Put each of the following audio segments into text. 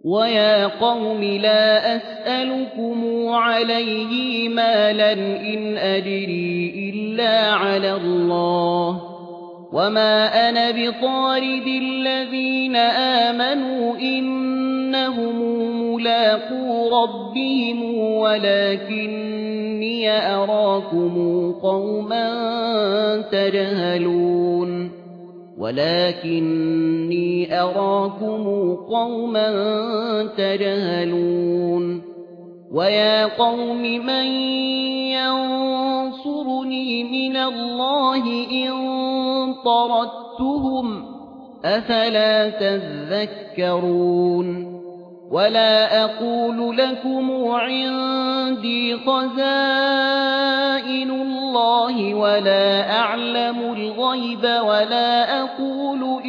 ويا قوم لا أسألكم عليه مالا إن أجري إلا على الله وما أنا بطارد الذين آمنوا إنهم ملاقو ربهم ولكني أراكم قوما تجهلون ويا قوم من ينصرني من الله إن طردتهم أفلا تذكرون ولا أقول لكم عندي خزائن الله ولا أعلم الغيب ولا أقول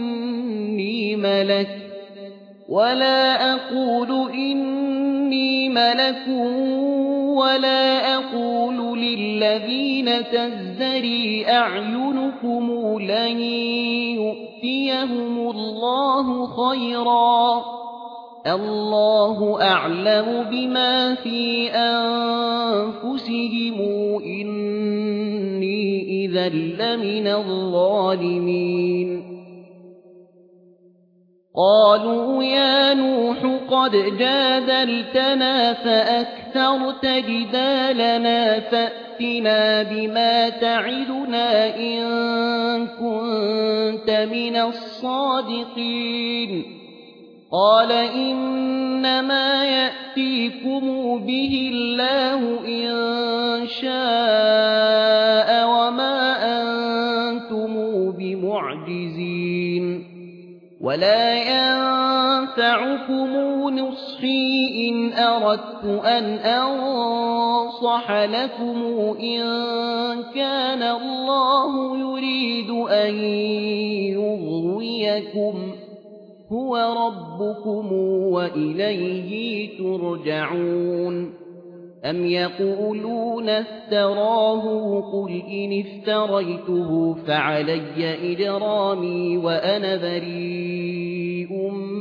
إني ملك ولا أقول للذين تزدري أعينكم لن يؤتيهم الله خيرا الله أعلم بما في أنفسهم إني إذا لمن الظالمين قالوا يا نوح قد جادلتنا فأكثرت جدالنا فأتنا بما تعدنا إن كنت من الصادقين قال إنما يأتيكم به الله إن شاء وما أنتم بمعجزين ولا ينفعكم نصحي إن أردت أن أنصح لكم إن كان الله يريد أن يغويكم هو ربكم وإليه ترجعون أم يقولون افتراه قل إن افتريته فعلي إجرامي وأنا بريء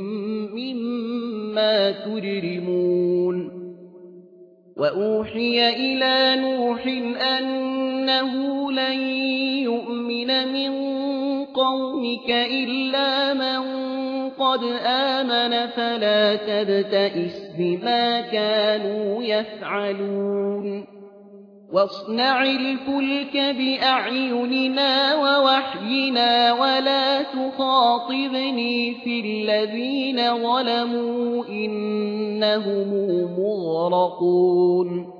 مما تجرمون وأوحي إلى نوح أنه لن يؤمن من قومك إلا من قد آمن فلا تبتئس بما كانوا يفعلون واصنع الفلك بأعيننا ووحينا ولا تخاطبني في الذين ظلموا إنهم مغرقون